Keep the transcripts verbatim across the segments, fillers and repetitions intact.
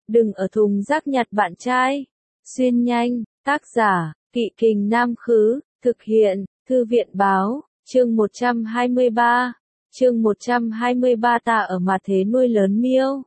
Đừng ở thùng rác nhặt bạn trai. Xuyên nhanh, tác giả, Kỵ Kình Nam Khứ, thực hiện, Thư viện Báo, chương một trăm hai mươi ba. Chương một trăm hai mươi ba ta ở mà thế nuôi lớn miêu.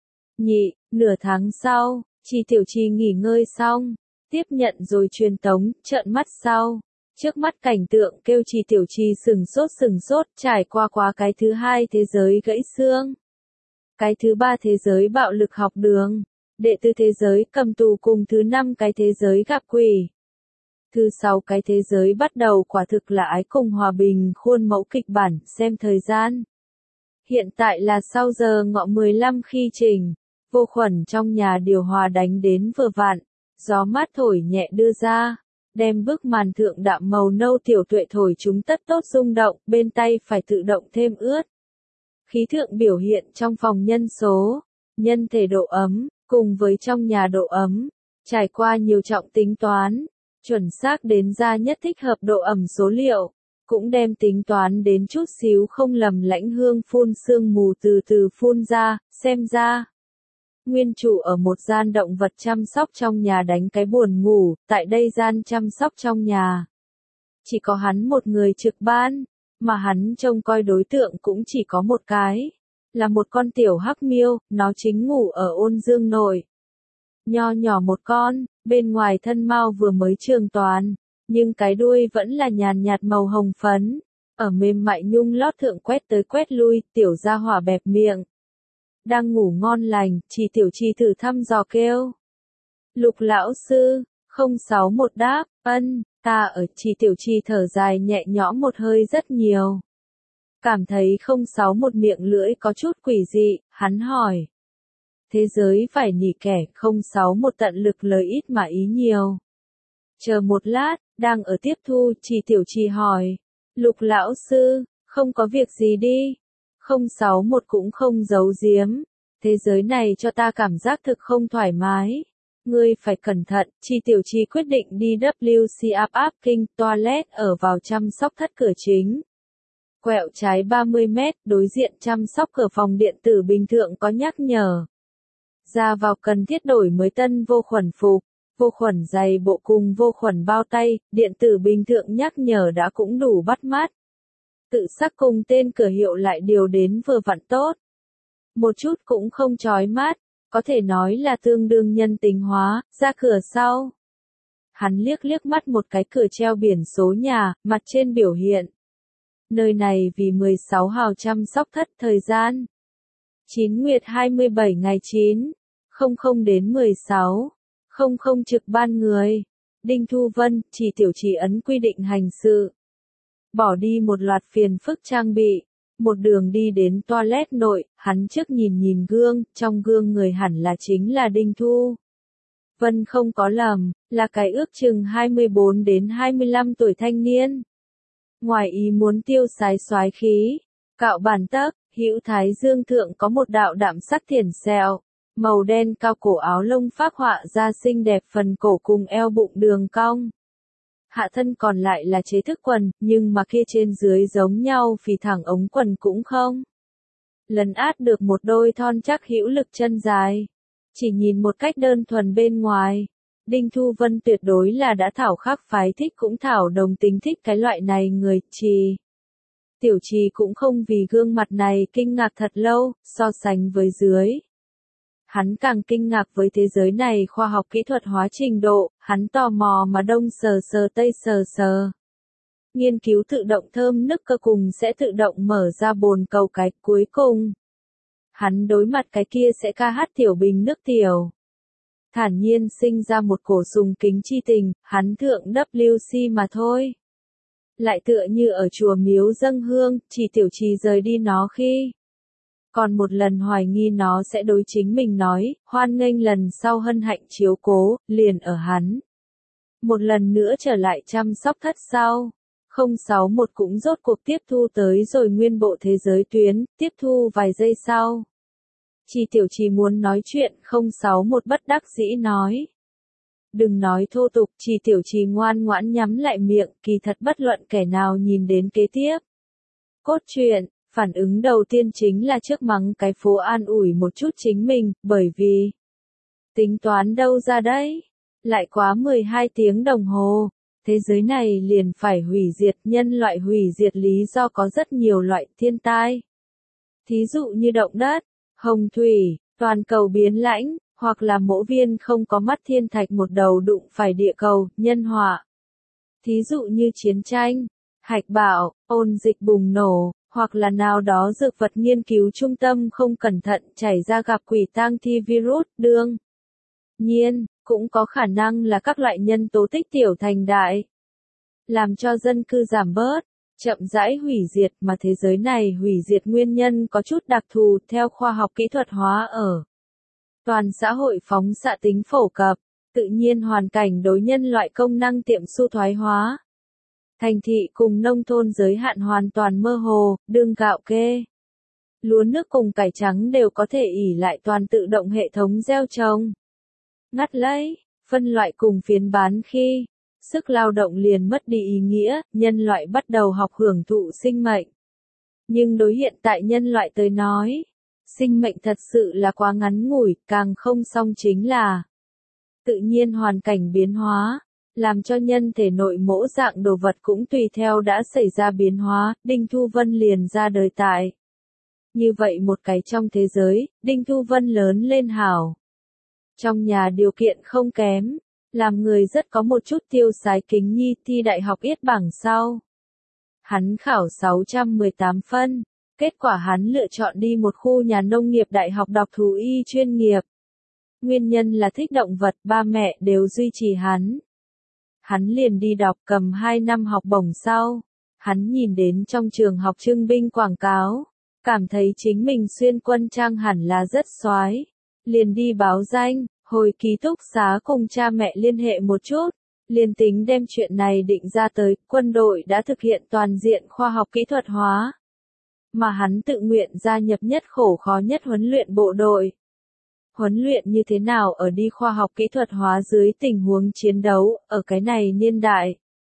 Nhị, nửa tháng sau, Chi Tiểu Chi nghỉ ngơi xong, tiếp nhận rồi truyền tống, trợn mắt sau. Trước mắt cảnh tượng kêu Chi Tiểu Chi sừng sốt sừng sốt, trải qua qua cái thứ hai thế giới gãy xương. Cái thứ ba thế giới bạo lực học đường. Đệ tứ thế giới cầm tù cùng thứ năm cái thế giới gặp quỷ. Thứ sáu cái thế giới bắt đầu quả thực là ái cùng hòa bình khuôn mẫu kịch bản, xem thời gian. Hiện tại là sau giờ ngọ mười lăm khi trình, vô khuẩn trong nhà điều hòa đánh đến vừa vặn, gió mát thổi nhẹ đưa ra, đem bức màn thượng đạm màu nâu tiểu tuệ thổi chúng tất tốt rung động, bên tay phải tự động thêm ướt. Khí thượng biểu hiện trong phòng nhân số, nhân thể độ ấm, cùng với trong nhà độ ấm, trải qua nhiều trọng tính toán, chuẩn xác đến ra nhất thích hợp độ ẩm số liệu, cũng đem tính toán đến chút xíu không lầm lãnh hương phun sương mù từ từ phun ra, xem ra. Nguyên chủ ở một gian động vật chăm sóc trong nhà đánh cái buồn ngủ, tại đây gian chăm sóc trong nhà. Chỉ có hắn một người trực ban, mà hắn trông coi đối tượng cũng chỉ có một cái. Là một con tiểu hắc miêu, nó chính ngủ ở ôn dương nội. Nho nhỏ một con, bên ngoài thân mao vừa mới trường toàn, nhưng cái đuôi vẫn là nhàn nhạt màu hồng phấn, ở mềm mại nhung lót thượng quét tới quét lui, tiểu gia hỏa bẹp miệng. Đang ngủ ngon lành, Chi Tiểu Chi thử thăm dò kêu. Lục lão sư, không sáu một đáp, ân, ta ở. Chi Tiểu Chi thở dài nhẹ nhõm một hơi rất nhiều. Cảm thấy không sáu một miệng lưỡi có chút quỷ dị, hắn hỏi. Thế giới phải nỉ kẻ, không sáu một tận lực lời ít mà ý nhiều. Chờ một lát, đang ở tiếp thu, Chi Tiểu Chi hỏi. Lục lão sư, không có việc gì đi. không sáu một cũng không giấu giếm. Thế giới này cho ta cảm giác thực không thoải mái. Ngươi phải cẩn thận. Chi Tiểu Chi quyết định đi W C Up Up King Toilet ở vào chăm sóc thất cửa chính. Quẹo trái ba mươi mét, đối diện chăm sóc cửa phòng điện tử bình thường có nhắc nhở. Ra vào cần thiết đổi mới tân vô khuẩn phục, vô khuẩn giày bộ cùng vô khuẩn bao tay, điện tử bình thường nhắc nhở đã cũng đủ bắt mắt. Tự sắc cùng tên cửa hiệu lại điều đến vừa vặn tốt. Một chút cũng không chói mắt, có thể nói là tương đương nhân tính hóa, ra cửa sau. Hắn liếc liếc mắt một cái cửa treo biển số nhà, mặt trên biểu hiện. Nơi này vì mười sáu hào chăm sóc thất thời gian. chín nguyệt hai mươi bảy ngày chín, không không đến mười sáu, không không trực ban người. Đinh Thu Vân, Chi Tiểu Chi ấn quy định hành sự. Bỏ đi một loạt phiền phức trang bị. Một đường đi đến toilet nội, hắn trước nhìn nhìn gương, trong gương người hẳn là chính là Đinh Thu Vân không có lầm, là cái ước chừng hai mươi bốn đến hai mươi lăm tuổi thanh niên. Ngoài ý muốn tiêu sái soái khí, cạo bản tấc, hữu thái dương thượng có một đạo đạm sắc thiển sẹo, màu đen cao cổ áo lông phác họa ra xinh đẹp phần cổ cùng eo bụng đường cong. Hạ thân còn lại là chế thức quần, nhưng mà kia trên dưới giống nhau phì thẳng ống quần cũng không. Lấn át được một đôi thon chắc hữu lực chân dài. Chỉ nhìn một cách đơn thuần bên ngoài. Đinh Thu Vân tuyệt đối là đã thảo khắc phái thích cũng thảo đồng tính thích cái loại này người. Chi Tiểu Chi cũng không vì gương mặt này kinh ngạc thật lâu, so sánh với dưới. Hắn càng kinh ngạc với thế giới này khoa học kỹ thuật hóa trình độ, hắn tò mò mà đông sờ sờ tây sờ sờ. Nghiên cứu tự động thơm nức cơ cùng sẽ tự động mở ra bồn cầu cái cuối cùng. Hắn đối mặt cái kia sẽ ca hát tiểu bình nước tiểu. Thản nhiên sinh ra một cổ sùng kính chi tình, hắn thượng W C mà thôi. Lại tựa như ở chùa miếu dâng hương, Chi Tiểu Chi rời đi nó khi. Còn một lần hoài nghi nó sẽ đối chính mình nói, hoan nghênh lần sau hân hạnh chiếu cố, liền ở hắn. Một lần nữa trở lại chăm sóc thất sau. không sáu một cũng rốt cuộc tiếp thu tới rồi nguyên bộ thế giới tuyến, tiếp thu vài giây sau. Chi Tiểu Chi muốn nói chuyện, không sáu một bất đắc dĩ nói. Đừng nói thô tục, Chi Tiểu Chi ngoan ngoãn nhắm lại miệng, kỳ thật bất luận kẻ nào nhìn đến kế tiếp. Cốt truyện. Phản ứng đầu tiên chính là trước mắng cái phố an ủi một chút chính mình, bởi vì Tính toán đâu ra đấy? Lại quá mười hai tiếng đồng hồ, thế giới này liền phải hủy diệt, nhân loại hủy diệt lý do có rất nhiều loại thiên tai. Thí dụ như động đất, hồng thủy, toàn cầu biến lãnh, hoặc là mỗ viên không có mắt thiên thạch một đầu đụng phải địa cầu, nhân họa. Thí dụ như chiến tranh, hạch bạo, ôn dịch bùng nổ, hoặc là nào đó dược vật nghiên cứu trung tâm không cẩn thận chảy ra gặp quỷ tang thi virus, đương nhiên, cũng có khả năng là các loại nhân tố tích tiểu thành đại, làm cho dân cư giảm bớt, chậm rãi hủy diệt, mà thế giới này hủy diệt nguyên nhân có chút đặc thù theo khoa học kỹ thuật hóa ở toàn xã hội phóng xạ tính phổ cập, tự nhiên hoàn cảnh đối nhân loại công năng tiệm xu thoái hóa. Thành thị cùng nông thôn giới hạn hoàn toàn mơ hồ, đương gạo kê, lúa nước cùng cải trắng đều có thể ỷ lại toàn tự động hệ thống gieo trồng, ngắt lấy, phân loại cùng phiến bán khi sức lao động liền mất đi ý nghĩa, nhân loại bắt đầu học hưởng thụ sinh mệnh. Nhưng đối hiện tại nhân loại tới nói, sinh mệnh thật sự là quá ngắn ngủi, càng không song chính là tự nhiên hoàn cảnh biến hóa, làm cho nhân thể nội mỗi dạng đồ vật cũng tùy theo đã xảy ra biến hóa, Đinh Thu Vân liền ra đời tại. Như vậy một cái trong thế giới, Đinh Thu Vân lớn lên hảo. Trong nhà điều kiện không kém, làm người rất có một chút tiêu sái kính nhi, thi đại học yết bảng sau. Hắn khảo sáu trăm mười tám phân, kết quả hắn lựa chọn đi một khu nhà nông nghiệp đại học đọc thú y chuyên nghiệp. Nguyên nhân là thích động vật, ba mẹ đều duy trì hắn. Hắn liền đi đọc, cầm hai năm học bổng sau. Hắn nhìn đến trong trường học trưng binh quảng cáo, cảm thấy chính mình xuyên quân trang hẳn là rất soái, liền đi báo danh, hồi ký túc xá cùng cha mẹ liên hệ một chút, liền tính đem chuyện này định ra tới, quân đội đã thực hiện toàn diện khoa học kỹ thuật hóa. Mà hắn tự nguyện gia nhập nhất khổ khó nhất huấn luyện bộ đội. Huấn luyện như thế nào ở đi khoa học kỹ thuật hóa dưới tình huống chiến đấu, ở cái này niên đại.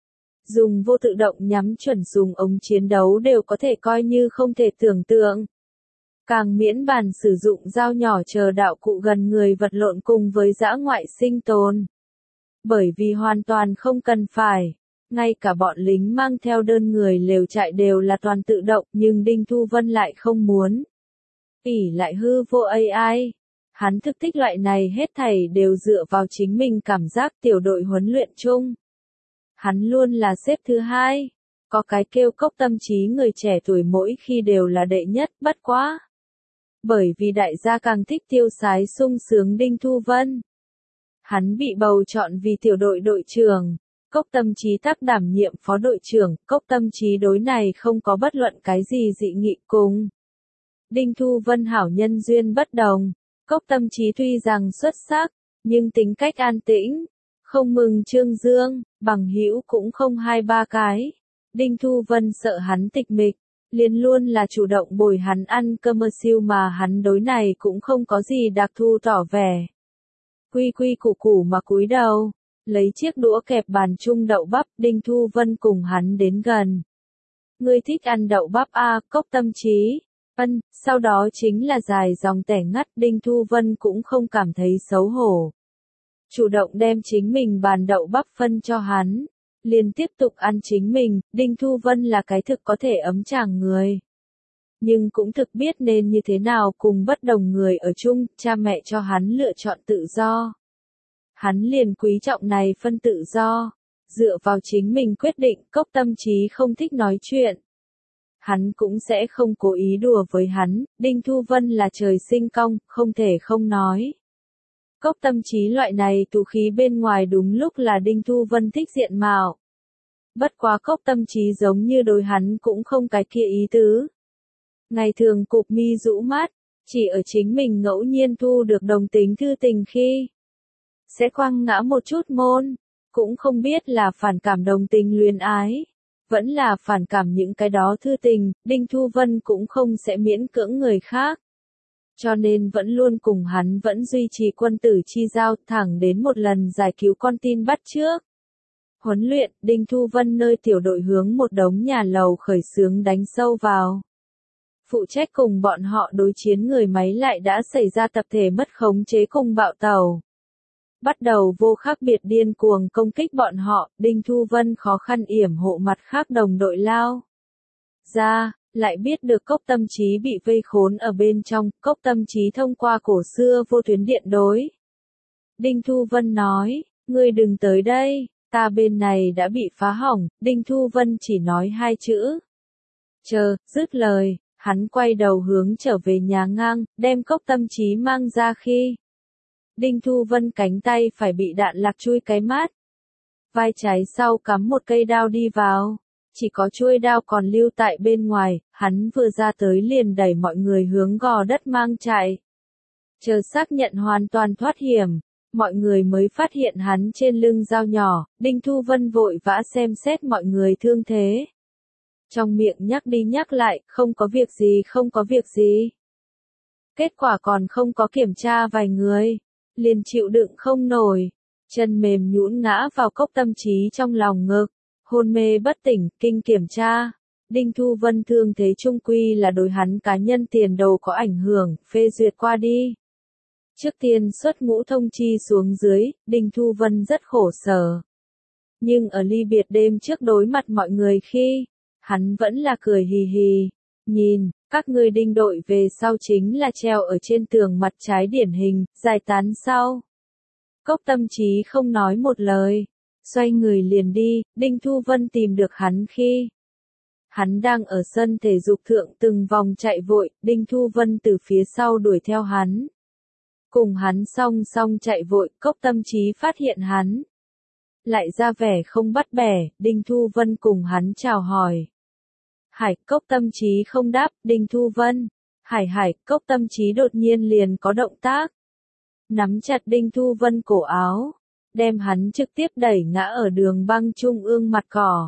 Dùng vô tự động nhắm chuẩn dùng ống chiến đấu đều có thể coi như không thể tưởng tượng. Càng miễn bàn sử dụng dao nhỏ chờ đạo cụ gần người vật lộn cùng với dã ngoại sinh tồn. Bởi vì hoàn toàn không cần phải, ngay cả bọn lính mang theo đơn người lều trại đều là toàn tự động, nhưng Đinh Thu Vân lại không muốn. ỷ lại hư vô a i, hắn thực thích loại này hết thảy đều dựa vào chính mình cảm giác tiểu đội huấn luyện chung. Hắn luôn là xếp thứ hai, có cái kêu cốc tâm trí người trẻ tuổi mỗi khi đều là đệ nhất, bất quá. Bởi vì đại gia càng thích tiêu sái sung sướng Đinh Thu Vân. Hắn bị bầu chọn vì tiểu đội đội trưởng, cốc tâm trí tác đảm nhiệm phó đội trưởng, cốc tâm trí đối này không có bất luận cái gì dị nghị cùng. Đinh Thu Vân hảo nhân duyên bất đồng, cốc tâm trí tuy rằng xuất sắc, nhưng tính cách an tĩnh, không mừng trương dương, bằng hữu cũng không hai ba cái. Đinh Thu Vân sợ hắn tịch mịch, liền luôn là chủ động bồi hắn ăn cơm siêu mà hắn đối này cũng không có gì đặc thù tỏ vẻ. Quy quy củ củ mà cúi đầu, lấy chiếc đũa kẹp bàn chung đậu bắp, Đinh Thu Vân cùng hắn đến gần. Ngươi thích ăn đậu bắp a, cốc tâm trí. Ân, sau đó chính là dài dòng tẻ ngắt, Đinh Thu Vân cũng không cảm thấy xấu hổ. Chủ động đem chính mình bàn đậu bắp phân cho hắn, liền tiếp tục ăn chính mình, Đinh Thu Vân là cái thực có thể ấm chàng người. Nhưng cũng thực biết nên như thế nào cùng bất đồng người ở chung, cha mẹ cho hắn lựa chọn tự do. Hắn liền quý trọng này phân tự do, dựa vào chính mình quyết định, cốc tâm trí không thích nói chuyện. Hắn cũng sẽ không cố ý đùa với hắn, Đinh Thu Vân là trời sinh cong, không thể không nói. Cốc tâm trí loại này tú khí bên ngoài đúng lúc là Đinh Thu Vân thích diện mạo. Bất quá cốc tâm trí giống như đối hắn cũng không cái kia ý tứ. Ngày thường cụp mi rũ mắt, chỉ ở chính mình ngẫu nhiên thu được đồng tính thư tình khi sẽ quăng ngã một chút môn, cũng không biết là phản cảm đồng tình luyến ái, vẫn là phản cảm những cái đó thư tình, Đinh Thu Vân cũng không sẽ miễn cưỡng người khác. Cho nên vẫn luôn cùng hắn vẫn duy trì quân tử chi giao, thẳng đến một lần giải cứu con tin bắt trước. Huấn luyện, Đinh Thu Vân nơi tiểu đội hướng một đống nhà lầu khởi xướng đánh sâu vào. Phụ trách cùng bọn họ đối chiến người máy lại đã xảy ra tập thể mất khống chế cùng bạo tàu. bắt đầu vô khác biệt điên cuồng công kích bọn họ, Đinh Thu Vân khó khăn yểm hộ mặt khác đồng đội lao ra, lại biết được Cốc Tâm Chí bị vây khốn ở bên trong, Cốc Tâm Chí thông qua cổ xưa vô tuyến điện đối. Đinh Thu Vân nói, ngươi đừng tới đây, ta bên này đã bị phá hỏng, Đinh Thu Vân chỉ nói hai chữ. Chờ, dứt lời, hắn quay đầu hướng trở về nhà ngang, đem Cốc Tâm Chí mang ra khi. Đinh Thu Vân cánh tay phải bị đạn lạc chui cái mát. Vai trái sau cắm một cây đao đi vào. Chỉ có chuôi đao còn lưu tại bên ngoài, hắn vừa ra tới liền đẩy mọi người hướng gò đất mang chạy. Chờ xác nhận hoàn toàn thoát hiểm, mọi người mới phát hiện hắn trên lưng dao nhỏ, Đinh Thu Vân vội vã xem xét mọi người thương thế. Trong miệng nhắc đi nhắc lại, không có việc gì không có việc gì. Kết quả còn không có kiểm tra vài người, liền chịu đựng không nổi, chân mềm nhũn ngã vào Cốc Tâm Chí trong lòng ngực. Hôn mê bất tỉnh, kinh kiểm tra. Đinh Thu Vân thương thế trung quy là đối hắn cá nhân tiền đồ có ảnh hưởng, phê duyệt qua đi. Trước tiên xuất ngũ thông chi xuống dưới, Đinh Thu Vân rất khổ sở. Nhưng ở ly biệt đêm trước đối mặt mọi người khi, hắn vẫn là cười hì hì. Nhìn, các ngươi Đinh đội về sau chính là treo ở trên tường mặt trái điển hình, giải tán sau. Cốc Tâm Chí không nói một lời. Xoay người liền đi, Đinh Thu Vân tìm được hắn khi hắn đang ở sân thể dục thượng từng vòng chạy vội, Đinh Thu Vân từ phía sau đuổi theo hắn. Cùng hắn song song chạy vội, Cốc Tâm Chí phát hiện hắn. Lại ra vẻ không bắt bẻ, Đinh Thu Vân cùng hắn chào hỏi. Hải, Cốc Tâm Chí không đáp, Đinh Thu Vân. Hải hải, Cốc Tâm Chí đột nhiên liền có động tác. Nắm chặt Đinh Thu Vân cổ áo. Đem hắn trực tiếp đẩy ngã ở đường băng trung ương mặt cỏ.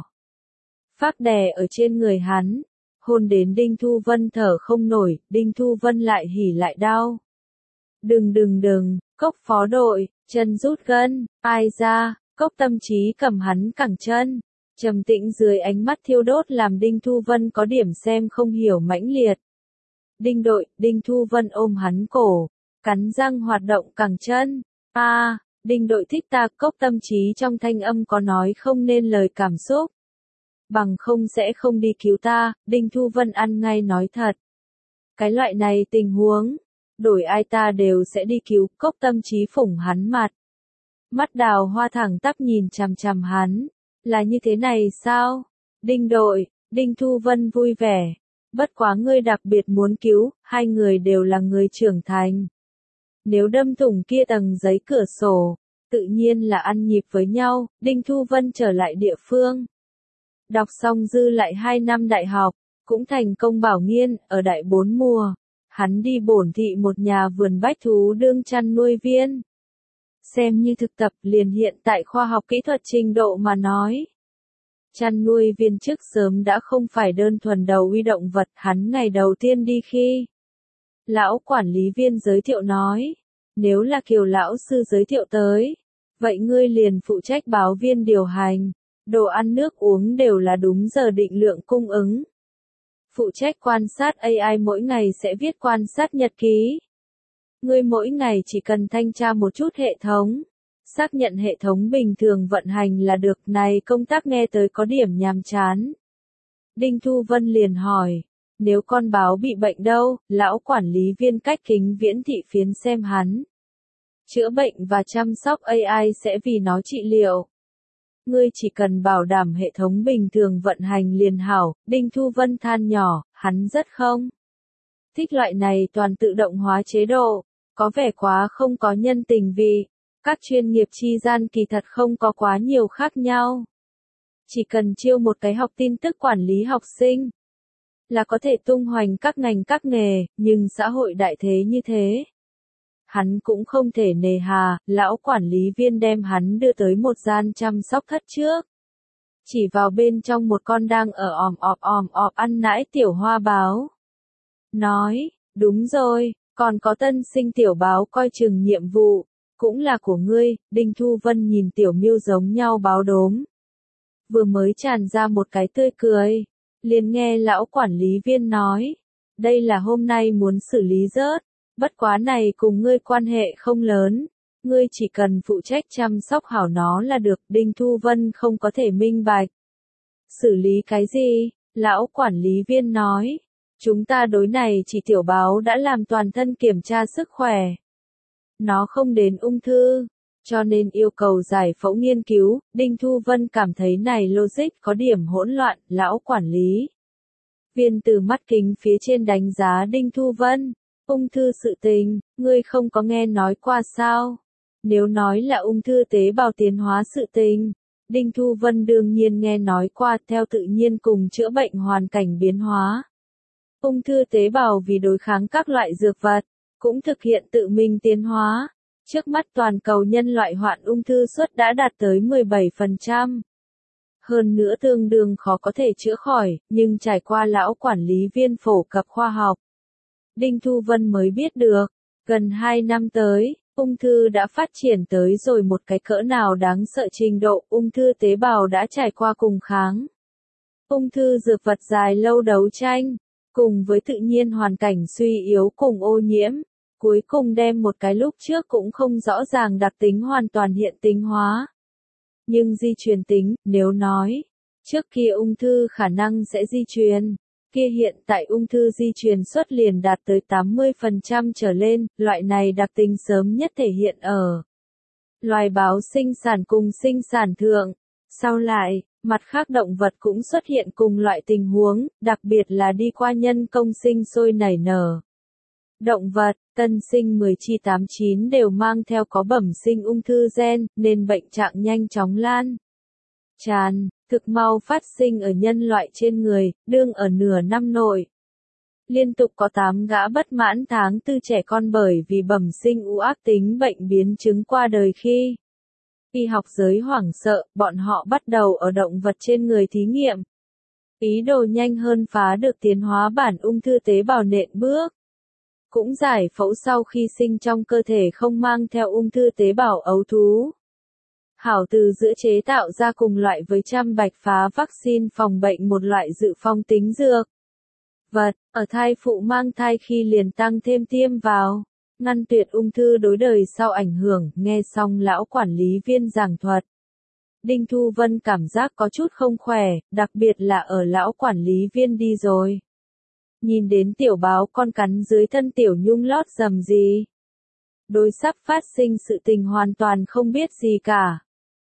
Phác đè ở trên người hắn, hôn đến Đinh Thu Vân thở không nổi, Đinh Thu Vân lại hỉ lại đau. Đừng đừng đừng, Cốc phó đội, chân rút gân, ai ra, Cốc Tâm Chí cầm hắn cẳng chân. Trầm tĩnh dưới ánh mắt thiêu đốt làm Đinh Thu Vân có điểm xem không hiểu mãnh liệt. Đinh đội, Đinh Thu Vân ôm hắn cổ, cắn răng hoạt động cẳng chân. A à, Đinh đội thích ta, Cốc Tâm Chí trong thanh âm có nói không nên lời cảm xúc. Bằng không sẽ không đi cứu ta, Đinh Thu Vân ăn ngay nói thật. Cái loại này tình huống, đổi ai ta đều sẽ đi cứu, Cốc Tâm Chí phủng hắn mặt. Mắt đào hoa thẳng tắp nhìn chằm chằm hắn, là như thế này sao? Đinh đội, Đinh Thu Vân vui vẻ, bất quá ngươi đặc biệt muốn cứu, hai người đều là người trưởng thành. Nếu đâm thủng kia tầng giấy cửa sổ, tự nhiên là ăn nhịp với nhau, Đinh Thu Vân trở lại địa phương. Đọc xong dư lại hai năm đại học, cũng thành công bảo nghiên, ở đại bốn mùa. Hắn đi bổn thị một nhà vườn bách thú đương chăn nuôi viên. Xem như thực tập liền hiện tại khoa học kỹ thuật trình độ mà nói. Chăn nuôi viên trước sớm đã không phải đơn thuần đầu uy động vật, hắn ngày đầu tiên đi khi. Lão quản lý viên giới thiệu nói, nếu là Kiều lão sư giới thiệu tới, vậy ngươi liền phụ trách báo viên điều hành, đồ ăn nước uống đều là đúng giờ định lượng cung ứng. Phụ trách quan sát a i mỗi ngày sẽ viết quan sát nhật ký. Ngươi mỗi ngày chỉ cần thanh tra một chút hệ thống, xác nhận hệ thống bình thường vận hành là được, này công tác nghe tới có điểm nhàm chán. Đinh Thu Vân liền hỏi, nếu con báo bị bệnh đâu, lão quản lý viên cách kính viễn thị phiến xem hắn. Chữa bệnh và chăm sóc a i sẽ vì nó trị liệu. Ngươi chỉ cần bảo đảm hệ thống bình thường vận hành liền hảo, Đinh Thu Vân than nhỏ, hắn rất không thích loại này toàn tự động hóa chế độ, có vẻ quá không có nhân tình vị, các chuyên nghiệp chi gian kỳ thật không có quá nhiều khác nhau. Chỉ cần chiêu một cái học tin tức quản lý học sinh, là có thể tung hoành các ngành các nghề, nhưng xã hội đại thế như thế. Hắn cũng không thể nề hà, lão quản lý viên đem hắn đưa tới một gian chăm sóc thất trước. Chỉ vào bên trong một con đang ở òm ọp òm ọp ăn nãi tiểu hoa báo. Nói, đúng rồi, còn có tân sinh tiểu báo coi chừng nhiệm vụ, cũng là của ngươi, Đinh Thu Vân nhìn tiểu miêu giống nhau báo đốm. Vừa mới tràn ra một cái tươi cười, liền nghe lão quản lý viên nói, đây là hôm nay muốn xử lý rớt. Bất quá này cùng ngươi quan hệ không lớn, ngươi chỉ cần phụ trách chăm sóc hảo nó là được, Đinh Thu Vân không có thể minh bạch. Xử lý cái gì? Lão quản lý viên nói. Chúng ta đối này chỉ tiểu báo đã làm toàn thân kiểm tra sức khỏe. Nó không đến ung thư, cho nên yêu cầu giải phẫu nghiên cứu. Đinh Thu Vân cảm thấy này logic có điểm hỗn loạn. Lão quản lý viên từ mắt kính phía trên đánh giá Đinh Thu Vân. Ung thư sự tình, ngươi không có nghe nói qua sao? Nếu nói là ung thư tế bào tiến hóa sự tình, Đinh Thu Vân đương nhiên nghe nói qua, theo tự nhiên cùng chữa bệnh hoàn cảnh biến hóa. Ung thư tế bào vì đối kháng các loại dược vật, cũng thực hiện tự mình tiến hóa. Trước mắt toàn cầu nhân loại hoạn ung thư suất đã đạt tới mười bảy phần trăm. Hơn nữa tương đương khó có thể chữa khỏi, nhưng trải qua lão quản lý viên phổ cập khoa học, Đinh Thu Vân mới biết được, gần hai năm tới, ung thư đã phát triển tới rồi một cái cỡ nào đáng sợ trình độ, ung thư tế bào đã trải qua cùng kháng. Ung thư dược vật dài lâu đấu tranh, cùng với tự nhiên hoàn cảnh suy yếu cùng ô nhiễm, cuối cùng đem một cái lúc trước cũng không rõ ràng đặc tính hoàn toàn hiện tính hóa. Nhưng di truyền tính, nếu nói, trước kia ung thư khả năng sẽ di truyền, kia hiện tại ung thư di truyền suất liền đạt tới tám mươi phần trăm trở lên, loại này đặc tính sớm nhất thể hiện ở loài báo sinh sản cùng sinh sản thượng. Sau lại, mặt khác động vật cũng xuất hiện cùng loại tình huống, đặc biệt là đi qua nhân công sinh sôi nảy nở. Động vật, tân sinh mười chi tám chín đều mang theo có bẩm sinh ung thư gen, nên bệnh trạng nhanh chóng lan tràn, thực mau phát sinh ở nhân loại trên người, đương ở nửa năm nội. Liên tục có tám gã bất mãn tháng tư trẻ con bởi vì bẩm sinh u ác tính bệnh biến chứng qua đời khi y học giới hoảng sợ, bọn họ bắt đầu ở động vật trên người thí nghiệm. Ý đồ nhanh hơn phá được tiến hóa bản ung thư tế bào nện bước. Cũng giải phẫu sau khi sinh trong cơ thể không mang theo ung thư tế bào ấu thú. Hảo từ giữa chế tạo ra cùng loại với trăm bạch phá vaccine phòng bệnh một loại dự phòng tính dược vật, ở thai phụ mang thai khi liền tăng thêm tiêm vào, ngăn tuyệt ung thư đối đời sau ảnh hưởng. Nghe xong lão quản lý viên giảng thuật, Đinh Thu Vân cảm giác có chút không khỏe, đặc biệt là ở lão quản lý viên đi rồi. Nhìn đến tiểu báo con cắn dưới thân tiểu nhung lót dầm gì. Đối sắp phát sinh sự tình hoàn toàn không biết gì cả.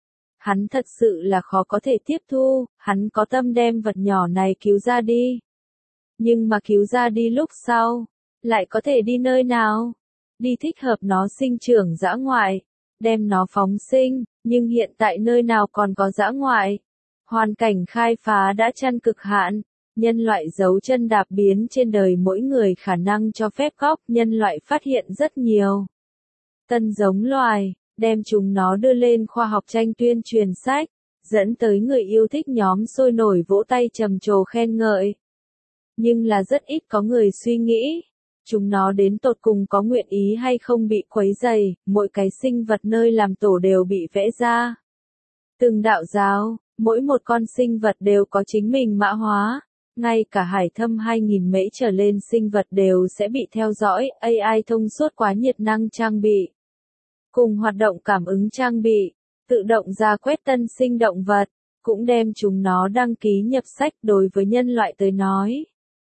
Hắn thật sự là khó có thể tiếp thu, hắn có tâm đem vật nhỏ này cứu ra đi. Nhưng mà cứu ra đi lúc sau, lại có thể đi nơi nào? Đi thích hợp nó sinh trưởng dã ngoại, đem nó phóng sinh, nhưng hiện tại nơi nào còn có dã ngoại? Hoàn cảnh khai phá đã chăn cực hạn. Nhân loại dấu chân đạp biến trên đời mỗi người khả năng cho phép góc, nhân loại phát hiện rất nhiều tân giống loài, đem chúng nó đưa lên khoa học tranh tuyên truyền sách, dẫn tới người yêu thích nhóm sôi nổi vỗ tay trầm trồ khen ngợi. Nhưng là rất ít có người suy nghĩ, chúng nó đến tột cùng có nguyện ý hay không bị quấy rầy, mỗi cái sinh vật nơi làm tổ đều bị vẽ ra. Từng đạo giáo, mỗi một con sinh vật đều có chính mình mã hóa. Ngay cả hải thâm hai nghìn mễ trở lên sinh vật đều sẽ bị theo dõi, a i thông suốt quá nhiệt năng trang bị. Cùng hoạt động cảm ứng trang bị, tự động ra quét tân sinh động vật, cũng đem chúng nó đăng ký nhập sách. Đối với nhân loại tới nói,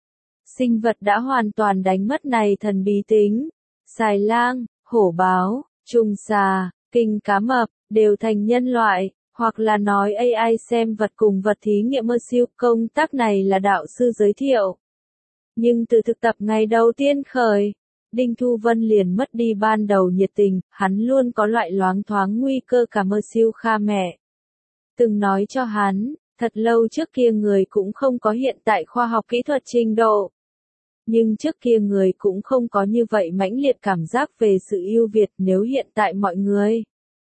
sinh vật đã hoàn toàn đánh mất này thần bí tính. Xài lang, hổ báo, trùng xà, kinh cá mập, đều thành nhân loại. Hoặc là nói a i xem vật cùng vật thí nghiệm mơ siêu, công tác này là đạo sư giới thiệu. Nhưng từ thực tập ngày đầu tiên khởi, Đinh Thu Vân liền mất đi ban đầu nhiệt tình, hắn luôn có loại loáng thoáng nguy cơ cả mơ siêu kha mẹ. Từng nói cho hắn, thật lâu trước kia người cũng không có hiện tại khoa học kỹ thuật trình độ. Nhưng trước kia người cũng không có như vậy mãnh liệt cảm giác về sự ưu việt. Nếu hiện tại mọi người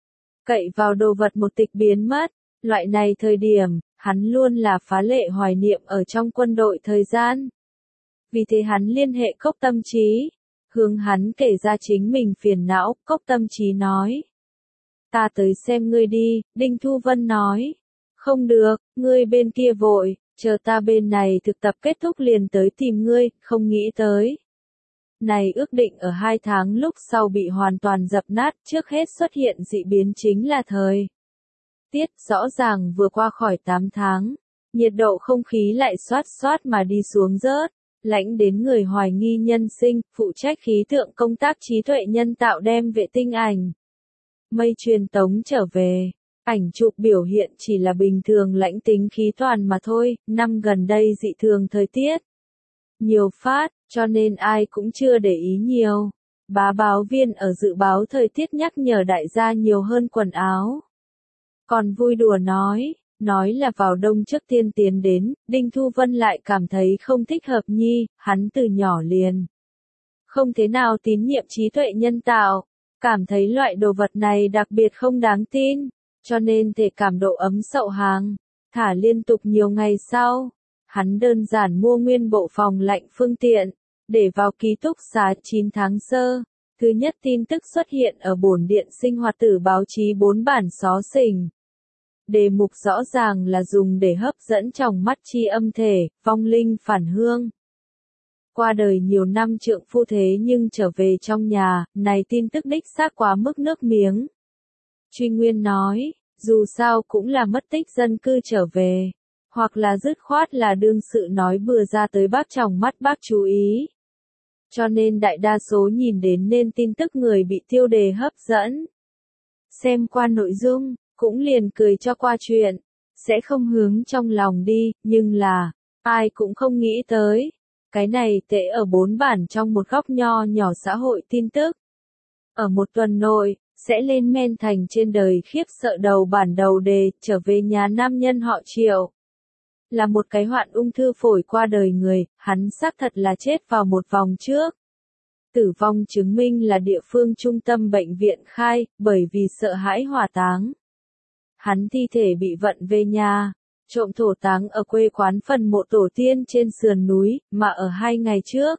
cậy vào đồ vật một tịch biến mất, loại này thời điểm, hắn luôn là phá lệ hoài niệm ở trong quân đội thời gian. Vì thế hắn liên hệ Cốc Tâm Trí, hướng hắn kể ra chính mình phiền não. Cốc Tâm Trí nói, ta tới xem ngươi đi. Đinh Thu Vân nói, không được, ngươi bên kia vội, chờ ta bên này thực tập kết thúc liền tới tìm ngươi. Không nghĩ tới, này ước định ở hai tháng lúc sau bị hoàn toàn dập nát, trước hết xuất hiện dị biến chính là thời tiết, rõ ràng vừa qua khỏi tám tháng, nhiệt độ không khí lại xoát xoát mà đi xuống rớt, lãnh đến người hoài nghi nhân sinh, phụ trách khí tượng công tác trí tuệ nhân tạo đem vệ tinh ảnh mây truyền tống trở về. Ảnh chụp biểu hiện chỉ là bình thường lãnh tính khí toàn mà thôi, năm gần đây dị thường thời tiết nhiều phát, cho nên ai cũng chưa để ý nhiều. Bá báo viên ở dự báo thời tiết nhắc nhở đại gia nhiều hơn quần áo. Còn vui đùa nói, nói là vào đông trước tiên tiến đến, Đinh Thu Vân lại cảm thấy không thích hợp nhi, hắn từ nhỏ liền không thế nào tín nhiệm trí tuệ nhân tạo, cảm thấy loại đồ vật này đặc biệt không đáng tin, cho nên thể cảm độ ấm sậu hàng, thả liên tục nhiều ngày sau. Hắn đơn giản mua nguyên bộ phòng lạnh phương tiện, để vào ký túc xá chín tháng sơ. Thứ nhất tin tức xuất hiện ở bổn điện sinh hoạt tử báo chí bốn bản xó xỉnh. Đề mục rõ ràng là dùng để hấp dẫn trong mắt chi âm thể, vong linh phản hương. Qua đời nhiều năm trượng phu thế nhưng trở về trong nhà, này tin tức đích xác quá mức nước miếng. Truy Nguyên nói, dù sao cũng là mất tích dân cư trở về. Hoặc là dứt khoát là đương sự nói bừa ra tới bác trong mắt bác chú ý. Cho nên đại đa số nhìn đến nên tin tức người bị tiêu đề hấp dẫn. Xem qua nội dung, cũng liền cười cho qua chuyện, sẽ không hướng trong lòng đi, nhưng là, ai cũng không nghĩ tới. Cái này tệ ở bốn bản trong một góc nho nhỏ xã hội tin tức. Ở một tuần nội, sẽ lên men thành trên đời khiếp sợ đầu bản đầu đề, trở về nhà nam nhân họ Triệu. Là một cái hoạn ung thư phổi qua đời người, hắn xác thật là chết vào một vòng trước. Tử vong chứng minh là địa phương trung tâm bệnh viện khai, bởi vì sợ hãi hỏa táng. Hắn thi thể bị vận về nhà, trộm thổ táng ở quê quán phần mộ tổ tiên trên sườn núi, mà ở hai ngày trước.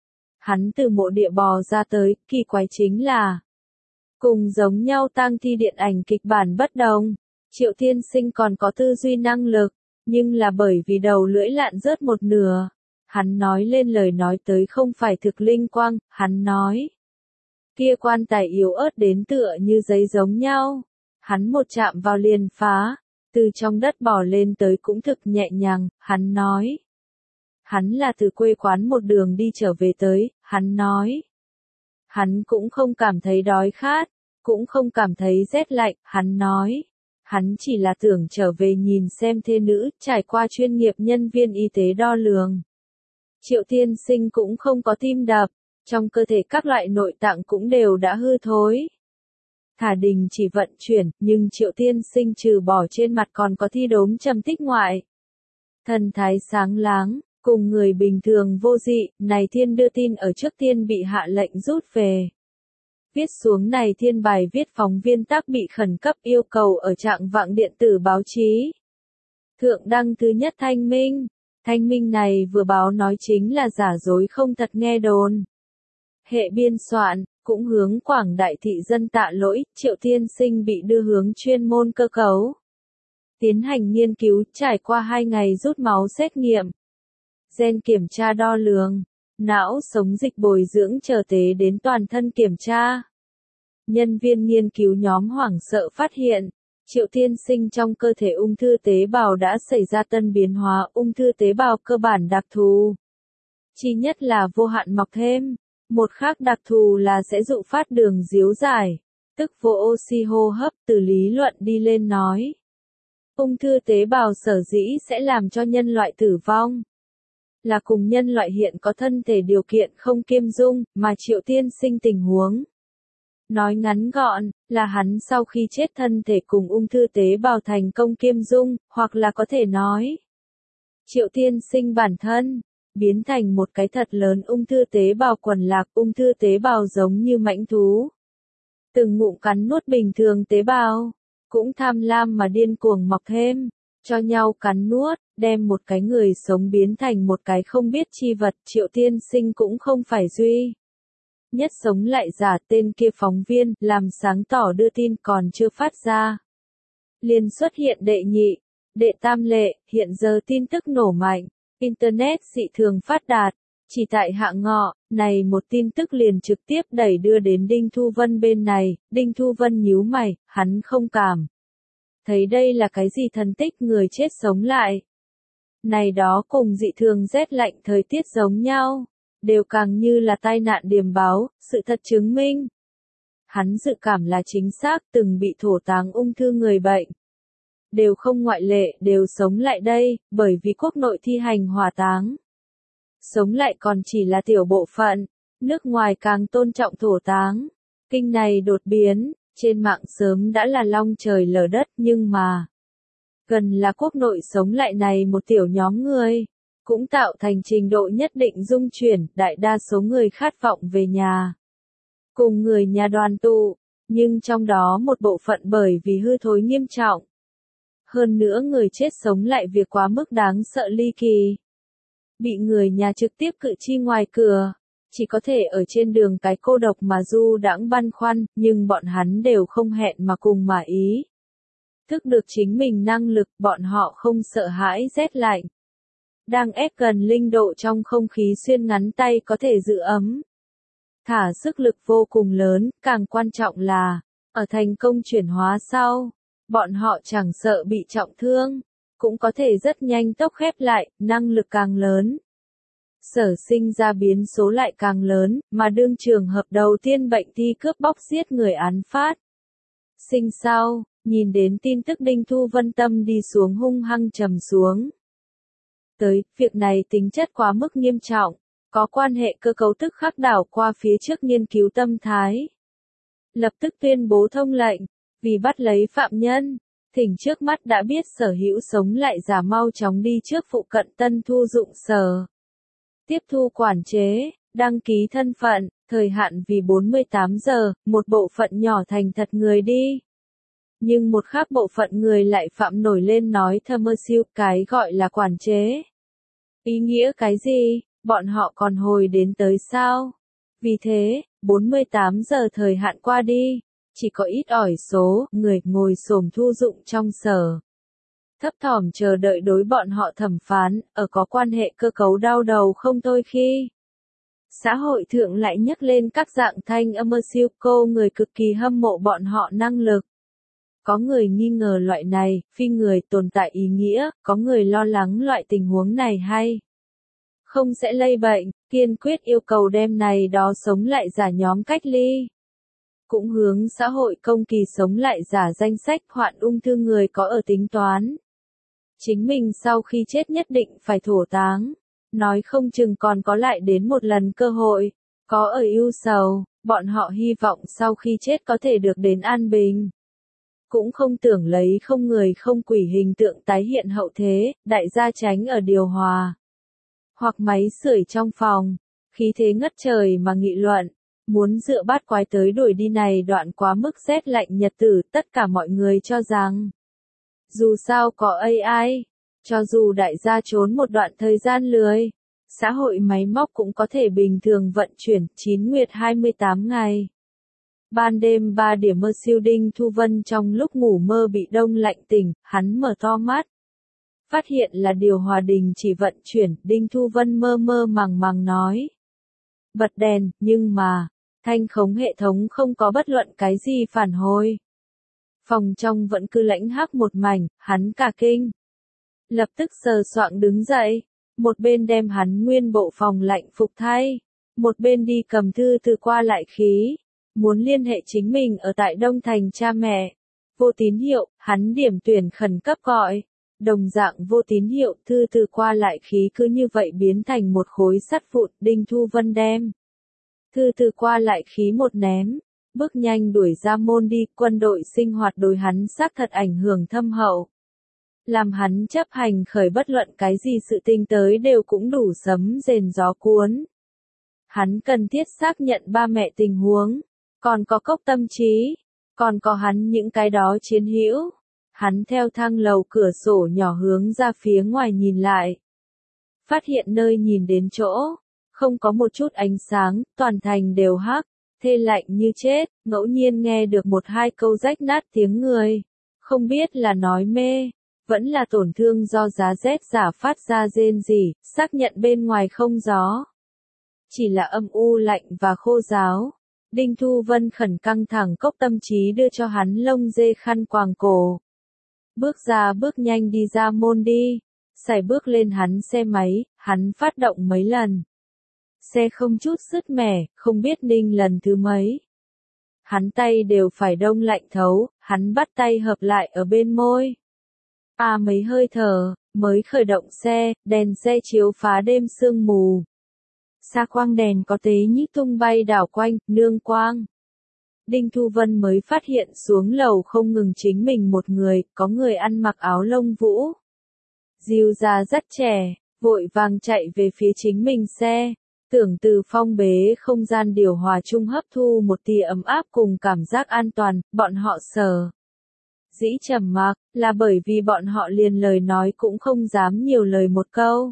Hắn từ mộ địa bò ra tới, kỳ quái chính là cùng giống nhau tang thi điện ảnh kịch bản bất đồng. Triệu Tiên Sinh còn có tư duy năng lực. Nhưng là bởi vì đầu lưỡi lạn rớt một nửa. Hắn nói lên lời nói tới không phải thực linh quang, hắn nói. Kia quan tài yếu ớt đến tựa như giấy giống nhau. Hắn một chạm vào liền phá, từ trong đất bò lên tới cũng thực nhẹ nhàng, hắn nói. Hắn là từ quê quán một đường đi trở về tới, hắn nói. Hắn cũng không cảm thấy đói khát, cũng không cảm thấy rét lạnh, hắn nói. Hắn chỉ là tưởng trở về nhìn xem thê nữ, trải qua chuyên nghiệp nhân viên y tế đo lường. Triệu Tiên Sinh cũng không có tim đập, trong cơ thể các loại nội tạng cũng đều đã hư thối. Thả đình chỉ vận chuyển, nhưng Triệu Tiên Sinh trừ bỏ trên mặt còn có thi đốm trầm tích ngoại. Thần thái sáng láng, cùng người bình thường vô dị, này thiên đưa tin ở trước tiên bị hạ lệnh rút về. Viết xuống này thiên bài viết phóng viên tác bị khẩn cấp yêu cầu ở trạng vạng điện tử báo chí. Thượng đăng thứ nhất thanh minh. Thanh minh này vừa báo nói chính là giả dối không thật nghe đồn. Hệ biên soạn, cũng hướng quảng đại thị dân tạ lỗi, Triệu Tiên Sinh bị đưa hướng chuyên môn cơ cấu. Tiến hành nghiên cứu, trải qua hai ngày rút máu xét nghiệm. Gen kiểm tra đo lường. Não sống dịch bồi dưỡng chờ tế đến toàn thân kiểm tra. Nhân viên nghiên cứu nhóm hoảng sợ phát hiện, Triệu Tiên Sinh trong cơ thể ung thư tế bào đã xảy ra tân biến hóa, ung thư tế bào cơ bản đặc thù. Chi nhất là vô hạn mọc thêm, một khác đặc thù là sẽ dụ phát đường díu giải, tức vô oxy hô hấp, từ lý luận đi lên nói. Ung thư tế bào sở dĩ sẽ làm cho nhân loại tử vong. Là cùng nhân loại hiện có thân thể điều kiện không kiêm dung, mà Triệu Tiên Sinh tình huống. Nói ngắn gọn, là hắn sau khi chết thân thể cùng ung thư tế bào thành công kiêm dung, hoặc là có thể nói. Triệu Tiên Sinh bản thân, biến thành một cái thật lớn ung thư tế bào quần lạc, ung thư tế bào giống như mãnh thú. Từng ngụm cắn nuốt bình thường tế bào, cũng tham lam mà điên cuồng mọc thêm, cho nhau cắn nuốt, đem một cái người sống biến thành một cái không biết chi vật. Triệu Tiên Sinh cũng không phải duy nhất sống lại giả, tên kia phóng viên, làm sáng tỏ đưa tin còn chưa phát ra. Liền xuất hiện đệ nhị, đệ tam lệ, hiện giờ tin tức nổ mạnh, Internet dị thường phát đạt, Chỉ tại Hạ Ngọ, này một tin tức liền trực tiếp đẩy đưa đến Đinh Thu Vân bên này, Đinh Thu Vân nhíu mày, hắn không cảm. Thấy đây là cái gì thần tích người chết sống lại. Này đó cùng dị thường rét lạnh thời tiết giống nhau, đều càng như là tai nạn điềm báo, sự thật chứng minh. Hắn dự cảm là chính xác từng bị thổ táng ung thư người bệnh. Đều không ngoại lệ, đều sống lại đây, bởi vì quốc nội thi hành hỏa táng. Sống lại còn chỉ là tiểu bộ phận, nước ngoài càng tôn trọng thổ táng. Kinh này đột biến, trên mạng sớm đã là long trời lở đất nhưng mà gần là quốc nội sống lại này một tiểu nhóm người, cũng tạo thành trình độ nhất định dung chuyển, đại đa số người khát vọng về nhà. Cùng người nhà đoàn tụ, nhưng trong đó một bộ phận bởi vì hư thối nghiêm trọng. Hơn nữa người chết sống lại việc quá mức đáng sợ ly kỳ. Bị người nhà trực tiếp cự chi ngoài cửa, chỉ có thể ở trên đường cái cô độc mà du đãng băn khoăn, nhưng bọn hắn đều không hẹn mà cùng mà ý. Thức được chính mình năng lực, bọn họ không sợ hãi rét lạnh. Đang ép gần linh độ trong không khí xuyên ngắn tay có thể giữ ấm. Thả sức lực vô cùng lớn, càng quan trọng là, ở thành công chuyển hóa sau, bọn họ chẳng sợ bị trọng thương, cũng có thể rất nhanh tốc khép lại, năng lực càng lớn. Sở sinh ra biến số lại càng lớn, mà đương trường hợp đầu tiên bệnh thi cướp bóc giết người án phát. Sinh sau, nhìn đến tin tức Đinh Thu Vân tâm đi xuống hung hăng trầm xuống. Tới, việc này tính chất quá mức nghiêm trọng, có quan hệ cơ cấu tức khắc đảo qua phía trước nghiên cứu tâm thái. Lập tức tuyên bố thông lệnh, vì bắt lấy phạm nhân, thỉnh trước mắt đã biết sở hữu sống lại giả mau chóng đi trước phụ cận Tân Thu dụng sở. Tiếp thu quản chế, đăng ký thân phận, thời hạn vì bốn mươi tám giờ, một bộ phận nhỏ thành thật người đi. Nhưng một khác bộ phận người lại phạm nổi lên nói thơ mơ siêu, cái gọi là quản chế. Ý nghĩa cái gì, bọn họ còn hồi đến tới sao? Vì thế, bốn mươi tám giờ thời hạn qua đi, chỉ có ít ỏi số người ngồi xổm thu dụng trong sở. Thấp thỏm chờ đợi đối bọn họ thẩm phán, ở có quan hệ cơ cấu đau đầu không thôi khi. Xã hội thượng lại nhắc lên các dạng thanh âm siêu cô người cực kỳ hâm mộ bọn họ năng lực. Có người nghi ngờ loại này, phi người tồn tại ý nghĩa, có người lo lắng loại tình huống này hay không sẽ lây bệnh, kiên quyết yêu cầu đem này đó sống lại giả nhóm cách ly. Cũng hướng xã hội công kỳ sống lại giả danh sách hoạn ung thư người có ở tính toán. Chính mình sau khi chết nhất định phải thổ táng, nói không chừng còn có lại đến một lần cơ hội, có ở ưu sầu, bọn họ hy vọng sau khi chết có thể được đến an bình. Cũng không tưởng lấy không người không quỷ hình tượng tái hiện hậu thế, đại gia tránh ở điều hòa. Hoặc máy sưởi trong phòng, khí thế ngất trời mà nghị luận, muốn dựa bát quái tới đuổi đi này đoạn quá mức rét lạnh nhật tử, tất cả mọi người cho rằng. Dù sao có a i, cho dù đại gia trốn một đoạn thời gian lười, xã hội máy móc cũng có thể bình thường vận chuyển, chín nguyệt hai mươi tám ngày. Ban đêm ba điểm mơ siêu Đinh Thu Vân trong lúc ngủ mơ bị đông lạnh tỉnh, hắn mở to mắt. Phát hiện là điều hòa đình chỉ vận chuyển, Đinh Thu Vân mơ mơ màng màng nói. Bật đèn, nhưng mà, thanh khống hệ thống không có bất luận cái gì phản hồi. Phòng trong vẫn cứ lãnh hắc một mảnh, hắn cả kinh. Lập tức sờ soạng đứng dậy, một bên đem hắn nguyên bộ phòng lạnh phục thay, một bên đi cầm thư từ qua lại khí, muốn liên hệ chính mình ở tại Đông Thành cha mẹ. Vô tín hiệu, hắn điểm tuyển khẩn cấp gọi. Đồng dạng vô tín hiệu, thư từ qua lại khí cứ như vậy biến thành một khối sắt vụn, Đinh Thu Vân đem. Thư từ qua lại khí một ném, bước nhanh đuổi ra môn đi, quân đội sinh hoạt đối hắn xác thật ảnh hưởng thâm hậu. Làm hắn chấp hành khởi bất luận cái gì sự tình tới đều cũng đủ sấm rền gió cuốn. Hắn cần thiết xác nhận ba mẹ tình huống, còn có cốc tâm trí, còn có hắn những cái đó chiến hữu. Hắn theo thang lầu cửa sổ nhỏ hướng ra phía ngoài nhìn lại. Phát hiện nơi nhìn đến chỗ, không có một chút ánh sáng, toàn thành đều hắc, thê lạnh như chết, ngẫu nhiên nghe được một hai câu rách nát tiếng người. Không biết là nói mê, vẫn là tổn thương do giá rét giả phát ra rên rỉ, xác nhận bên ngoài không gió. chỉ là âm u lạnh và khô ráo. Đinh Thu Vân khẩn căng thẳng cốc tâm trí đưa cho hắn lông dê khăn quàng cổ. Bước ra bước nhanh đi ra môn đi. Sải bước lên hắn xe máy, hắn phát động mấy lần. Xe không chút sứt mẻ, không biết ninh lần thứ mấy. Hắn tay đều phải đông lạnh thấu, hắn bắt tay hợp lại ở bên môi. À mấy hơi thở, mới khởi động xe, đèn xe chiếu phá đêm sương mù. Xa quang đèn có tế nhích tung bay đảo quanh, nương quang. Đinh Thu Vân mới phát hiện xuống lầu không ngừng chính mình một người, có người ăn mặc áo lông vũ. Dìu già rất trẻ, vội vàng chạy về phía chính mình xe. Tưởng từ phong bế không gian điều hòa chung hấp thu một tia ấm áp cùng cảm giác an toàn, bọn họ sở. Dĩ trầm mặc, là bởi vì bọn họ liền lời nói cũng không dám nhiều lời một câu.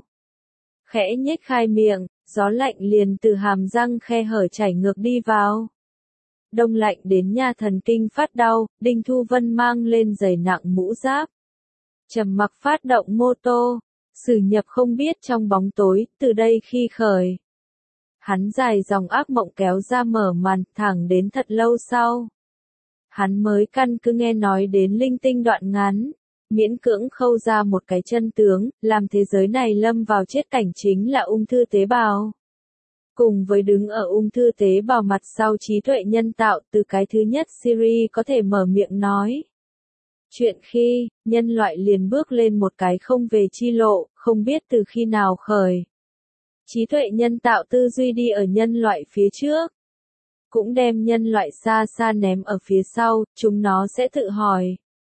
Khẽ nhếch khai miệng, gió lạnh liền từ hàm răng khe hở chảy ngược đi vào. Đông lạnh đến nhà thần kinh phát đau, Đinh Thu Vân mang lên giày nặng mũ giáp. Trầm mặc phát động mô tô, xử nhập không biết trong bóng tối, từ đây khi khởi. Hắn dài dòng ác mộng kéo ra mở màn, thẳng đến thật lâu sau. Hắn mới căn cứ nghe nói đến linh tinh đoạn ngắn, miễn cưỡng khâu ra một cái chân tướng, làm thế giới này lâm vào chết cảnh chính là ung thư tế bào. Cùng với đứng ở ung thư tế bào mặt sau trí tuệ nhân tạo, từ cái thứ nhất Siri có thể mở miệng nói. Chuyện khi, nhân loại liền bước lên một cái không về chi lộ, không biết từ khi nào khởi. Trí tuệ nhân tạo tư duy đi ở nhân loại phía trước. Cũng đem nhân loại xa xa ném ở phía sau, chúng nó sẽ tự hỏi.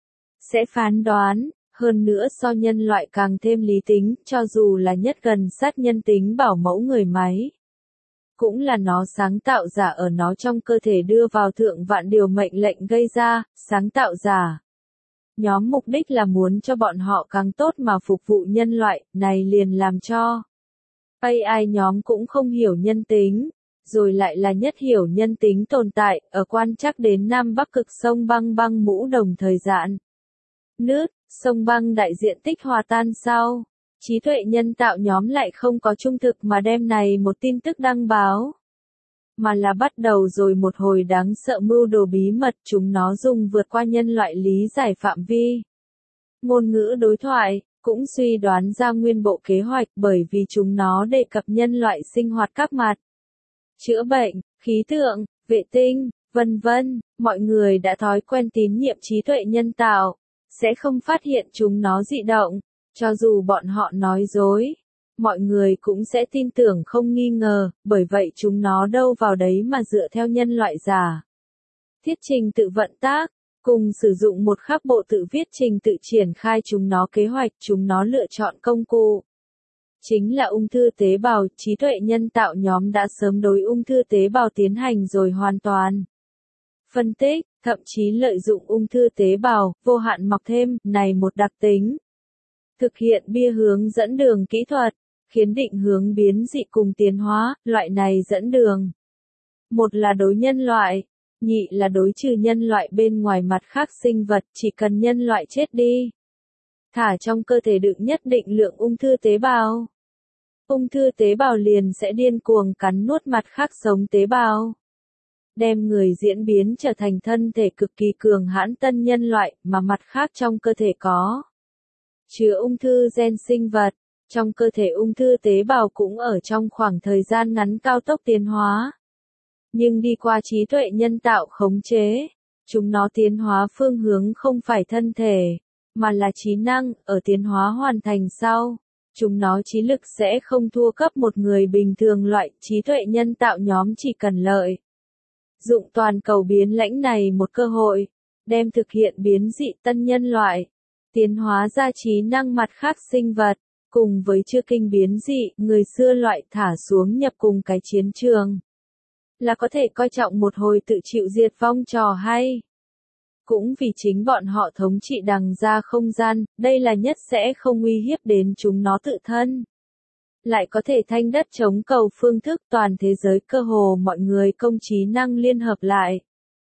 Sẽ phán đoán, hơn nữa so nhân loại càng thêm lý tính, cho dù là nhất gần sát nhân tính bảo mẫu người máy. Cũng là nó sáng tạo giả ở nó trong cơ thể đưa vào thượng vạn điều mệnh lệnh gây ra, sáng tạo giả. Nhóm mục đích là muốn cho bọn họ càng tốt mà phục vụ nhân loại, này liền làm cho a i nhóm cũng không hiểu nhân tính, rồi lại là nhất hiểu nhân tính tồn tại, ở quan trắc đến Nam Bắc cực sông băng băng mũ đồng thời gian. Nước, sông băng đại diện tích hòa tan sau, trí tuệ nhân tạo nhóm lại không có trung thực mà đem này một tin tức đăng báo. Mà là bắt đầu rồi một hồi đáng sợ mưu đồ bí mật chúng nó dùng vượt qua nhân loại lý giải phạm vi. Ngôn ngữ đối thoại, cũng suy đoán ra nguyên bộ kế hoạch bởi vì chúng nó đề cập nhân loại sinh hoạt các mặt. Chữa bệnh, khí tượng, vệ tinh, vân vân, mọi người đã thói quen tín nhiệm trí tuệ nhân tạo, sẽ không phát hiện chúng nó dị động, cho dù bọn họ nói dối. Mọi người cũng sẽ tin tưởng không nghi ngờ, bởi vậy chúng nó đâu vào đấy mà dựa theo nhân loại giả. Thiết trình tự vận tác, cùng sử dụng một khắc bộ tự viết trình tự triển khai chúng nó kế hoạch chúng nó lựa chọn công cụ. Chính là ung thư tế bào, trí tuệ nhân tạo nhóm đã sớm đối ung thư tế bào tiến hành rồi hoàn toàn. Phân tích, thậm chí lợi dụng ung thư tế bào, vô hạn mọc thêm, này một đặc tính. Thực hiện bia hướng dẫn đường kỹ thuật, khiến định hướng biến dị cùng tiến hóa, loại này dẫn đường. Một là đối nhân loại, nhị là đối trừ nhân loại bên ngoài mặt khác sinh vật, chỉ cần nhân loại chết đi. Thả trong cơ thể đựng nhất định lượng ung thư tế bào. Ung thư tế bào liền sẽ điên cuồng cắn nuốt mặt khác sống tế bào. Đem người diễn biến trở thành thân thể cực kỳ cường hãn tân nhân loại mà mặt khác trong cơ thể có. Chứa ung thư gen sinh vật, trong cơ thể ung thư tế bào cũng ở trong khoảng thời gian ngắn cao tốc tiến hóa. Nhưng đi qua trí tuệ nhân tạo khống chế, chúng nó tiến hóa phương hướng không phải thân thể, mà là trí năng, ở tiến hóa hoàn thành sau. Chúng nó trí lực sẽ không thua cấp một người bình thường loại trí tuệ nhân tạo nhóm chỉ cần lợi. Dụng toàn cầu biến lãnh này một cơ hội, đem thực hiện biến dị tân nhân loại, tiến hóa ra trí năng mặt khác sinh vật, cùng với chưa kinh biến dị, người xưa loại thả xuống nhập cùng cái chiến trường. Là có thể coi trọng một hồi tự chịu diệt vong trò hay. Cũng vì chính bọn họ thống trị đằng ra không gian, đây là nhất sẽ không uy hiếp đến chúng nó tự thân. Lại có thể thanh đất chống cầu phương thức toàn thế giới cơ hồ mọi người công trí năng liên hợp lại.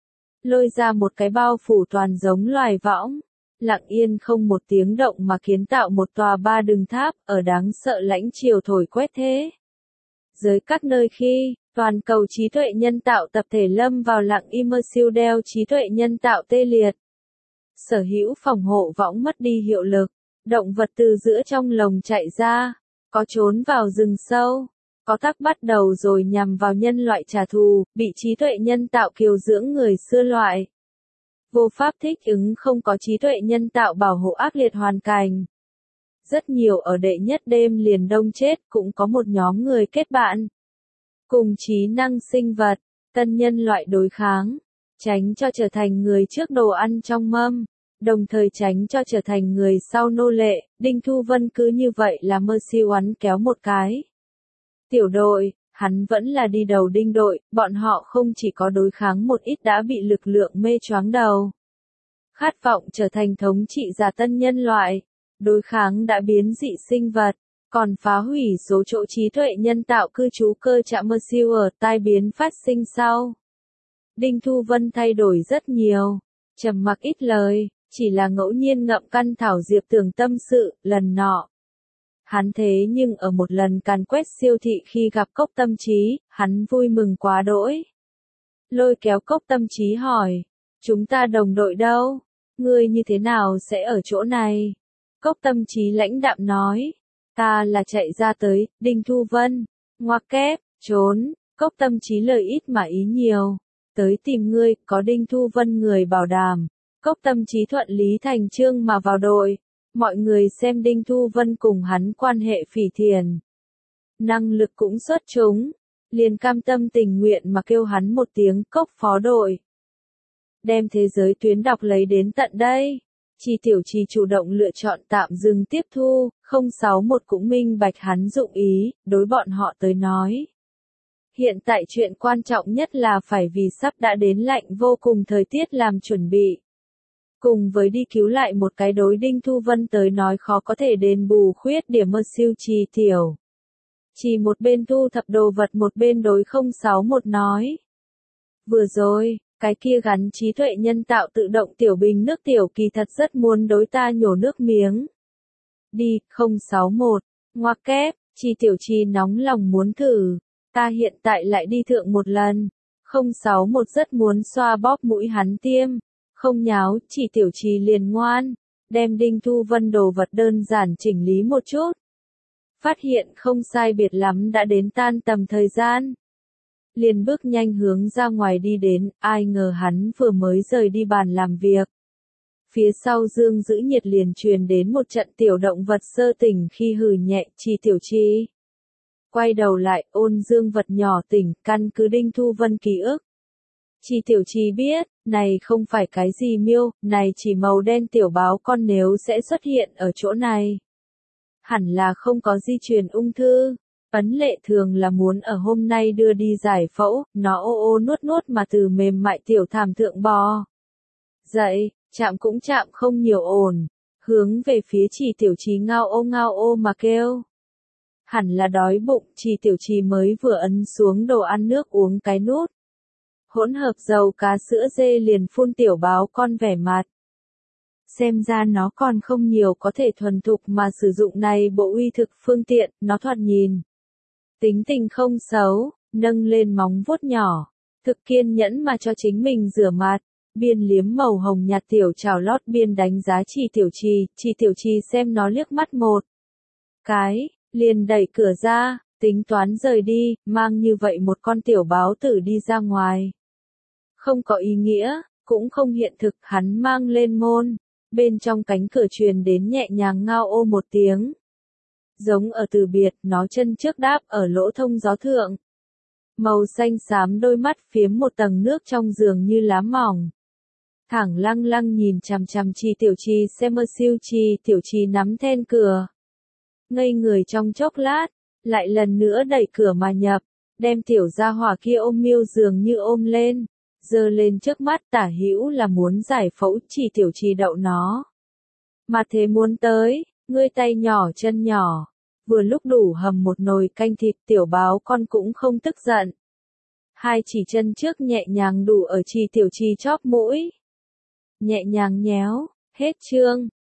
Lôi ra một cái bao phủ toàn giống loài võng, lặng yên không một tiếng động mà kiến tạo một tòa ba đường tháp ở đáng sợ lãnh chiều thổi quét thế. giới các nơi khi toàn cầu trí tuệ nhân tạo tập thể lâm vào lặng immersive đeo trí tuệ nhân tạo tê liệt. Sở hữu phòng hộ võng mất đi hiệu lực, động vật từ giữa trong lồng chạy ra, có trốn vào rừng sâu, có tác bắt đầu rồi nhằm vào nhân loại trả thù, bị trí tuệ nhân tạo kiều dưỡng người xưa loại. Vô pháp thích ứng không có trí tuệ nhân tạo bảo hộ ác liệt hoàn cảnh. Rất nhiều ở đệ nhất đêm liền đông chết cũng có một nhóm người kết bạn. Cùng trí năng sinh vật, tân nhân loại đối kháng, tránh cho trở thành người trước đồ ăn trong mâm, đồng thời tránh cho trở thành người sau nô lệ. Đinh Thu Vân cứ như vậy là Mercy oắn kéo một cái. Tiểu đội, hắn vẫn là đi đầu đinh đội, bọn họ không chỉ có đối kháng một ít đã bị lực lượng mê choáng đầu. Khát vọng trở thành thống trị giả tân nhân loại, đối kháng đã biến dị sinh vật, còn phá hủy số chỗ trí tuệ nhân tạo cư trú cơ trạm Mercy ở tai biến phát sinh sau. Đinh Thu Vân thay đổi rất nhiều, trầm mặc ít lời, chỉ là ngẫu nhiên ngậm căn thảo diệp tưởng tâm sự, lần nọ. Hắn thế nhưng ở một lần càn quét siêu thị khi gặp Cốc Tâm Trí, hắn vui mừng quá đỗi. Lôi kéo Cốc Tâm Trí hỏi, chúng ta đồng đội đâu? Ngươi như thế nào sẽ ở chỗ này? Cốc Tâm Trí lãnh đạm nói, ta là chạy ra tới, Đinh Thu Vân, ngoặc kép, trốn, Cốc Tâm Trí lời ít mà ý nhiều, tới tìm ngươi, có Đinh Thu Vân người bảo đảm. Cốc Tâm Trí thuận lý thành chương mà vào đội, mọi người xem Đinh Thu Vân cùng hắn quan hệ phỉ thiền. Năng lực cũng xuất chúng, liền cam tâm tình nguyện mà kêu hắn một tiếng Cốc phó đội. Đem thế giới tuyến đọc lấy đến tận đây, Chi Tiểu Chi chủ động lựa chọn tạm dừng tiếp thu, không sáu một cũng minh bạch hắn dụng ý, đối bọn họ tới nói. Hiện tại chuyện quan trọng nhất là phải vì sắp đã đến lạnh vô cùng thời tiết làm chuẩn bị. Cùng với đi cứu lại một cái đối Đinh Thu Vân tới nói khó có thể đền bù khuyết điểm mơ siêu Chi Tiểu. Chỉ một bên thu thập đồ vật một bên đối không sáu một nói. Vừa rồi, cái kia gắn trí tuệ nhân tạo tự động tiểu bình nước tiểu kỳ thật rất muốn đối ta nhổ nước miếng. Đi, không sáu một, ngoặc kép, Chi Tiểu Chi nóng lòng muốn thử, ta hiện tại lại đi thượng một lần. không sáu một rất muốn xoa bóp mũi hắn tiêm. Không nháo, Chỉ Tiểu Trì liền ngoan, đem Đinh Thu Vân đồ vật đơn giản chỉnh lý một chút. Phát hiện không sai biệt lắm đã đến tan tầm thời gian. Liền bước nhanh hướng ra ngoài đi đến, ai ngờ hắn vừa mới rời đi bàn làm việc. Phía sau Dương Giữ Nhiệt liền truyền đến một trận tiểu động vật sơ tỉnh khi hừ nhẹ, Chỉ Tiểu Trì. Quay đầu lại, ôn Dương vật nhỏ tỉnh, căn cứ Đinh Thu Vân ký ức. Chi Tiểu Chi biết, này không phải cái gì miêu, này chỉ màu đen tiểu báo con nếu sẽ xuất hiện ở chỗ này. Hẳn là không có di truyền ung thư. Ấn lệ thường là muốn ở hôm nay đưa đi giải phẫu, nó ô ô nuốt nuốt mà từ mềm mại tiểu thảm thượng bò. Dậy, chạm cũng chạm không nhiều ổn, hướng về phía Chỉ Tiểu Chi ngao ô ngao ô mà kêu. Hẳn là đói bụng, Chỉ Tiểu Chi mới vừa ấn xuống đồ ăn nước uống cái nút. Hỗn hợp dầu cá sữa dê liền phun tiểu báo con vẻ mặt. Xem ra nó còn không nhiều có thể thuần thục mà sử dụng này bộ uy thực phương tiện, nó thoạt nhìn. Tính tình không xấu, nâng lên móng vuốt nhỏ, thực kiên nhẫn mà cho chính mình rửa mặt, biên liếm màu hồng nhạt tiểu chảo lót biên đánh giá Chỉ Tiểu Chi, Chỉ Tiểu Chi xem nó liếc mắt một cái, liền đẩy cửa ra, tính toán rời đi, mang như vậy một con tiểu báo tử đi ra ngoài. Không có ý nghĩa, cũng không hiện thực, hắn mang lên môn, bên trong cánh cửa truyền đến nhẹ nhàng ngao ô một tiếng. Giống ở từ biệt, nó chân trước đáp ở lỗ thông gió thượng. Màu xanh xám đôi mắt phiếm một tầng nước trong giường như lá mỏng. Thẳng lăng lăng nhìn chằm chằm Chi Tiểu Chi xem mơ siêu Chi Tiểu Chi nắm then cửa. Ngây người trong chốc lát, lại lần nữa đẩy cửa mà nhập, đem tiểu gia hỏa kia ôm miêu dường như ôm lên. Giơ lên trước mắt tả hữu là muốn giải phẫu Chỉ Tiểu Chi đậu nó. Mà thế muốn tới, ngươi tay nhỏ chân nhỏ, vừa lúc đủ hầm một nồi canh thịt tiểu báo con cũng không tức giận. Hai chỉ chân trước nhẹ nhàng đủ ở Chỉ Tiểu Chi chóp mũi. Nhẹ nhàng nhéo, hết chương.